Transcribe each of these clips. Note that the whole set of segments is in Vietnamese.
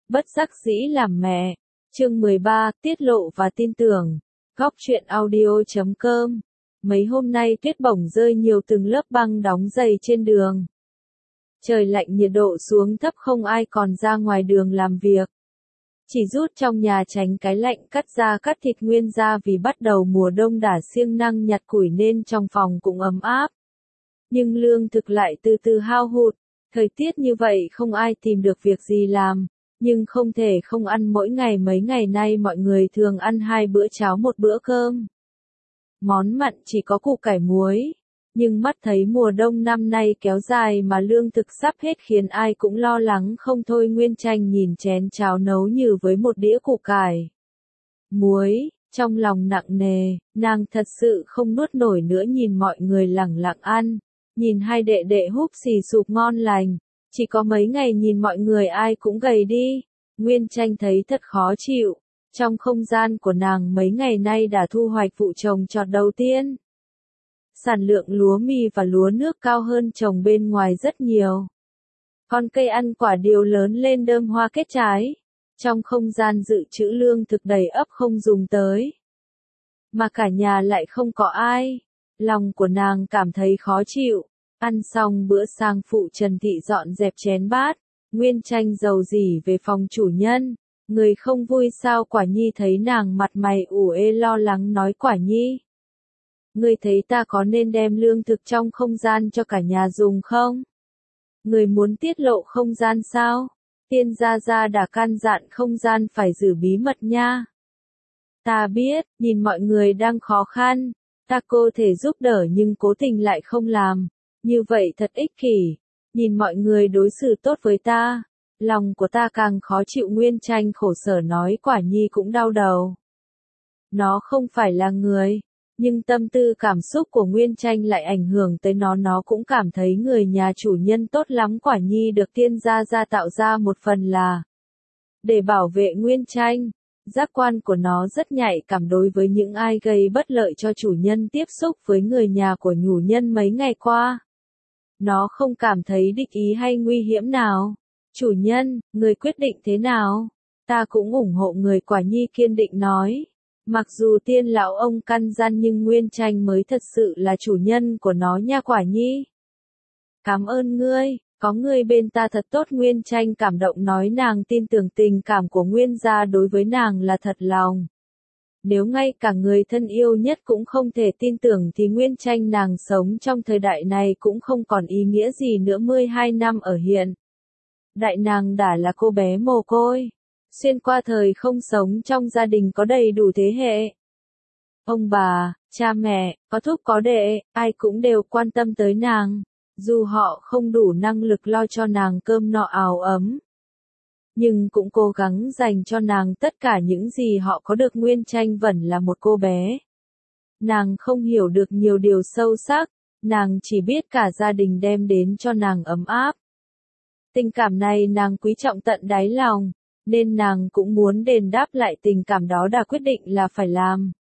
Bất đắc dĩ làm mẹ. Chương 13, tiết lộ và tin tưởng. Góc truyện audio.com. Mấy hôm nay tuyết bổng rơi nhiều, từng lớp băng đóng dày trên đường. Trời lạnh, nhiệt độ xuống thấp, không ai còn ra ngoài đường làm việc. Chỉ rút trong nhà tránh cái lạnh, cắt da cắt thịt nguyên ra, vì bắt đầu mùa đông đã siêng năng nhặt củi nên trong phòng cũng ấm áp. Nhưng lương thực lại từ từ hao hụt. Thời tiết như vậy không ai tìm được việc gì làm. Nhưng không thể không ăn mỗi ngày. Mấy ngày nay mọi người thường ăn 2 bữa cháo, 1 bữa cơm. Món mặn chỉ có củ cải muối. Nhưng mắt thấy mùa đông năm nay kéo dài mà lương thực sắp hết khiến ai cũng lo lắng không thôi. Nguyên Tranh nhìn chén cháo nấu như với một đĩa củ cải muối, trong lòng nặng nề, nàng thật sự không nuốt nổi nữa. Nhìn mọi người lẳng lặng ăn, nhìn hai đệ đệ húp xì sụp ngon lành. Chỉ có mấy ngày nhìn mọi người ai cũng gầy đi. Nguyên Tranh thấy thật khó chịu. Trong không gian của nàng mấy ngày nay đã thu hoạch vụ trồng trọt đầu tiên. Sản lượng lúa mì và lúa nước cao hơn trồng bên ngoài rất nhiều. Con cây ăn quả điều lớn lên đơm hoa kết trái. Trong không gian dự trữ lương thực đầy ắp không dùng tới. Mà cả nhà lại không có ai. Lòng của nàng cảm thấy khó chịu. Ăn xong bữa sang, phụ Trần Thị dọn dẹp chén bát. Nguyên Tranh dầu dỉ về phòng chủ nhân. Người không vui sao? Quả Nhi thấy nàng mặt mày ủ ê lo lắng nói: Quả Nhi, ngươi thấy ta có nên đem lương thực trong không gian cho cả nhà dùng không? Người muốn tiết lộ không gian sao? Tiên gia gia đã căn dặn không gian phải giữ bí mật nha. Ta biết, nhìn mọi người đang khó khăn, ta có thể giúp đỡ nhưng cố tình lại không làm. Như vậy thật ích kỷ. Nhìn mọi người đối xử tốt với ta, lòng của ta càng khó chịu. Nguyên Tranh khổ sở nói: Quả Nhi cũng đau đầu. Nó không phải là người, nhưng tâm tư cảm xúc của Nguyên Tranh lại ảnh hưởng tới nó. Nó cũng cảm thấy người nhà chủ nhân tốt lắm. Quả Nhi được tiên gia gia tạo ra một phần là để bảo vệ Nguyên Tranh. Giác quan của nó rất nhạy cảm đối với những ai gây bất lợi cho chủ nhân. Tiếp xúc với người nhà của chủ nhân mấy ngày qua, nó không cảm thấy địch ý hay nguy hiểm nào. Chủ nhân, người quyết định thế nào? Ta cũng ủng hộ người, Quả Nhi kiên định nói. Mặc dù tiên lão ông căn gian nhưng Nguyên Tranh mới thật sự là chủ nhân của nó nha Quả Nhi. Cảm ơn ngươi, có ngươi bên ta thật tốt. Nguyên Tranh cảm động nói nàng tin tưởng tình cảm của Nguyên gia đối với nàng là thật lòng. Nếu ngay cả người thân yêu nhất cũng không thể tin tưởng thì Nguyên Tranh nàng sống trong thời đại này cũng không còn ý nghĩa gì nữa. 12 năm ở hiện đại, nàng đã là cô bé mồ côi, xuyên qua thời không sống trong gia đình có đầy đủ thế hệ. Ông bà, cha mẹ, có thúc có đệ, ai cũng đều quan tâm tới nàng. Dù họ không đủ năng lực lo cho nàng cơm no áo ấm, nhưng cũng cố gắng dành cho nàng tất cả những gì họ có được. Nguyên Tranh vẫn là một cô bé. Nàng không hiểu được nhiều điều sâu sắc, nàng chỉ biết cả gia đình đem đến cho nàng ấm áp. Tình cảm này nàng quý trọng tận đáy lòng, nên nàng cũng muốn đền đáp lại tình cảm đó, đã quyết định là phải làm.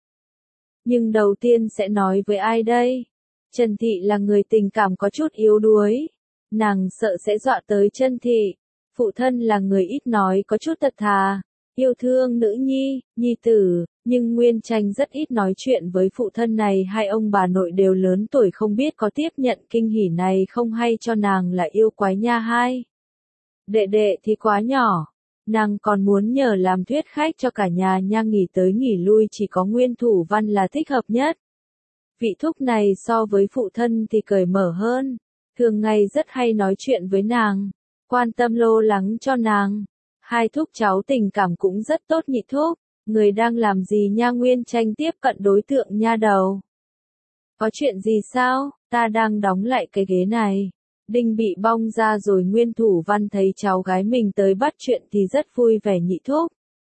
Nhưng đầu tiên sẽ nói với ai đây? Trần Thị là người tình cảm có chút yếu đuối. Nàng sợ sẽ dọa tới Trần Thị. Phụ thân là người ít nói, có chút thật thà, yêu thương nữ nhi, nhi tử, nhưng Nguyên Tranh rất ít nói chuyện với phụ thân này. Hai ông bà nội đều lớn tuổi, không biết có tiếp nhận kinh hỉ này không, hay cho nàng là yêu quái nha. Hai đệ đệ thì quá nhỏ, nàng còn muốn nhờ làm thuyết khách cho cả nhà nha. Nghỉ tới nghỉ lui chỉ có Nguyên Thủ Văn là thích hợp nhất. Vị thúc này so với phụ thân thì cởi mở hơn, thường ngày rất hay nói chuyện với nàng, quan tâm lo lắng cho nàng. Hai thúc cháu tình cảm cũng rất tốt. Nhị thúc, người đang làm gì nha? Nguyên Tranh tiếp cận đối tượng nha đầu. Có chuyện gì sao? Ta đang đóng lại cái ghế này, đinh bị bong ra rồi. Nguyên Thủ Văn thấy cháu gái mình tới bắt chuyện thì rất vui vẻ. Nhị thúc,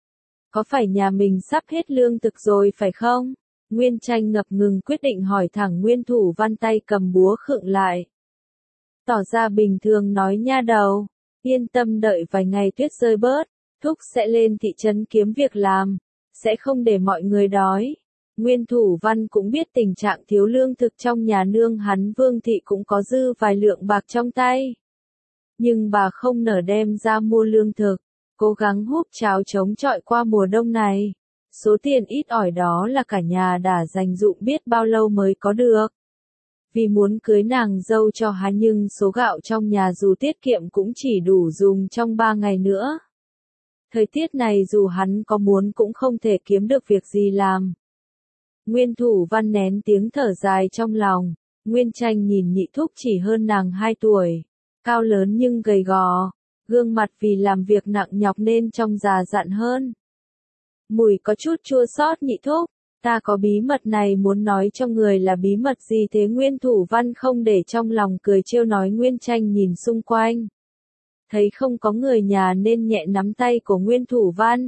có phải nhà mình sắp hết lương thực rồi phải không? Nguyên Tranh ngập ngừng quyết định hỏi thẳng. Nguyên Thủ Văn tay cầm búa khựng lại, tỏ ra bình thường nói: Nha đầu, yên tâm, đợi vài ngày tuyết rơi bớt, thúc sẽ lên thị trấn kiếm việc làm, sẽ không để mọi người đói. Nguyên Thủ Văn cũng biết tình trạng thiếu lương thực trong nhà nương hắn. Vương Thị cũng có dư vài lượng bạc trong tay, nhưng bà không nỡ đem ra mua lương thực. cố gắng húp cháo chống chọi qua mùa đông này. Số tiền ít ỏi đó là cả nhà đã dành dụm biết bao lâu mới có được. Vì muốn cưới nàng dâu cho hắn nhưng số gạo trong nhà dù tiết kiệm cũng chỉ đủ dùng trong 3 ngày nữa. Thời tiết này dù hắn có muốn cũng không thể kiếm được việc gì làm. Nguyên Thủ Văn nén tiếng thở dài trong lòng. Nguyên Tranh nhìn nhị thúc chỉ hơn nàng 2 tuổi. Cao lớn nhưng gầy gò. Gương mặt vì làm việc nặng nhọc nên trông già dặn hơn. Mùi có chút chua xót nhị thúc. Ta có bí mật này muốn nói cho người là bí mật gì thế? Nguyên Thủ Văn không để trong lòng cười trêu nói. Nguyên Tranh nhìn xung quanh. Thấy không có người nhà nên nhẹ nắm tay của Nguyên Thủ Văn.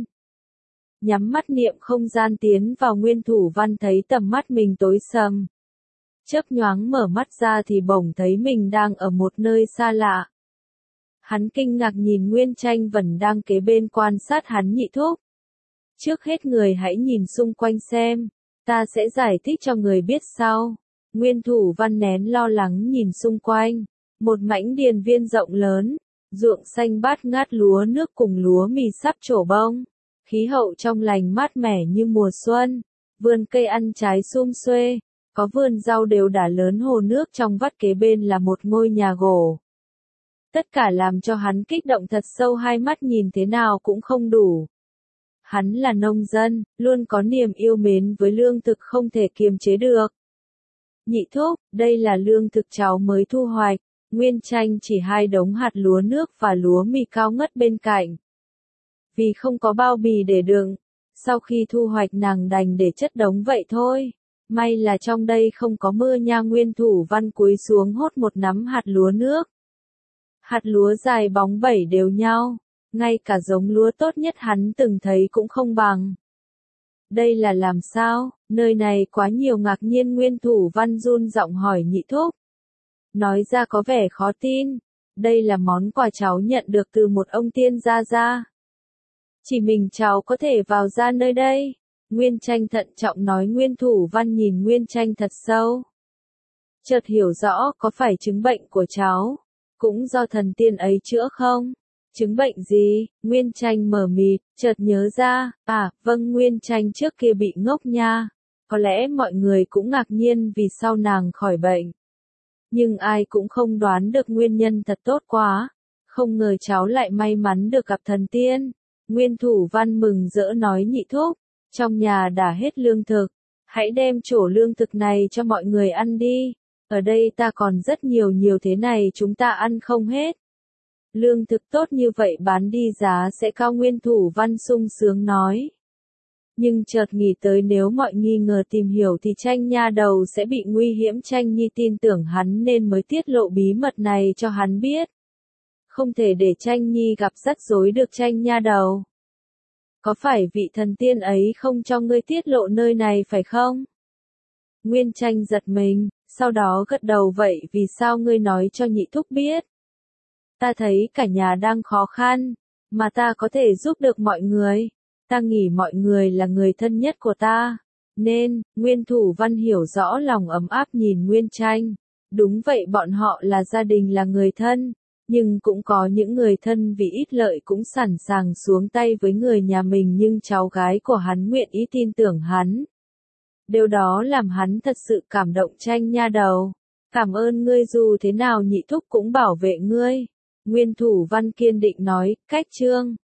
Nhắm mắt niệm không gian tiến vào. Nguyên Thủ Văn thấy tầm mắt mình tối sầm. Chớp nhoáng mở mắt ra thì bỗng thấy mình đang ở một nơi xa lạ. Hắn kinh ngạc nhìn Nguyên Tranh vẫn đang kế bên quan sát hắn. Nhị thúc. Trước hết người hãy nhìn xung quanh xem. Ta sẽ giải thích cho người biết sau. Nguyên Thủ Văn nén lo lắng nhìn xung quanh. Một mảnh điền viên rộng lớn. Ruộng xanh bát ngát lúa nước cùng lúa mì sắp trổ bông. Khí hậu trong lành mát mẻ như mùa xuân. Vườn cây ăn trái sum xuê. Có vườn rau đều đả lớn. Hồ nước trong vắt kế bên là một ngôi nhà gỗ. Tất cả làm cho hắn kích động thật sâu. Hai mắt nhìn thế nào cũng không đủ. Hắn là nông dân, luôn có niềm yêu mến với lương thực không thể kiềm chế được. Nhị thúc, đây là lương thực cháu mới thu hoạch. Nguyên Tranh chỉ 2 đống hạt lúa nước và lúa mì cao ngất bên cạnh. Vì không có bao bì để đựng, sau khi thu hoạch nàng đành để chất đống vậy thôi. May là trong đây không có mưa nha. Nguyên Thủ Văn cúi xuống hốt một nắm hạt lúa nước. Hạt lúa dài bóng bẩy đều nhau. Ngay cả giống lúa tốt nhất hắn từng thấy cũng không bằng. Đây là làm sao? Nơi này quá nhiều. Ngạc nhiên Nguyên Thủ Văn run giọng hỏi nhị thúc. Nói ra có vẻ khó tin. Đây là món quà cháu nhận được từ một ông tiên gia. Chỉ mình cháu có thể vào ra nơi đây. Nguyên Tranh thận trọng nói. Nguyên Thủ Văn nhìn Nguyên Tranh thật sâu. Chợt hiểu rõ có phải chứng bệnh của cháu cũng do thần tiên ấy chữa không? Chứng bệnh gì? Nguyên Tranh mờ mịt, chợt nhớ ra. À, vâng, Nguyên Tranh trước kia bị ngốc nha. Có lẽ mọi người cũng ngạc nhiên vì sao nàng khỏi bệnh. Nhưng ai cũng không đoán được nguyên nhân. Thật tốt quá. Không ngờ cháu lại may mắn được gặp thần tiên. Nguyên Thủ Văn mừng rỡ nói. Nhị thúc, trong nhà đã hết lương thực. Hãy đem chỗ lương thực này cho mọi người ăn đi. Ở đây ta còn rất nhiều thế này chúng ta ăn không hết. Lương thực tốt như vậy bán đi giá sẽ cao. Nguyên Thủ Văn sung sướng nói. Nhưng chợt nghĩ tới nếu mọi nghi ngờ tìm hiểu thì Tranh nha đầu sẽ bị nguy hiểm. Tranh Nhi tin tưởng hắn nên mới tiết lộ bí mật này cho hắn biết. Không thể để Tranh Nhi gặp rắc rối được. Tranh nha đầu. Có phải vị thần tiên ấy không cho ngươi tiết lộ nơi này phải không? Nguyên Tranh giật mình, sau đó gật đầu. Vậy vì sao ngươi nói cho nhị thúc biết? Ta thấy cả nhà đang khó khăn, mà ta có thể giúp được mọi người. Ta nghĩ mọi người là người thân nhất của ta. Nên, Nguyên Thủ Văn hiểu rõ lòng ấm áp nhìn Nguyên Tranh. Đúng vậy, bọn họ là gia đình, là người thân. Nhưng cũng có những người thân vì ít lợi cũng sẵn sàng xuống tay với người nhà mình. Nhưng cháu gái của hắn nguyện ý tin tưởng hắn. Điều đó làm hắn thật sự cảm động. Tranh nha đầu. Cảm ơn ngươi, dù thế nào nhị thúc cũng bảo vệ ngươi. Nguyên Thủ Văn kiên định nói. Cách chương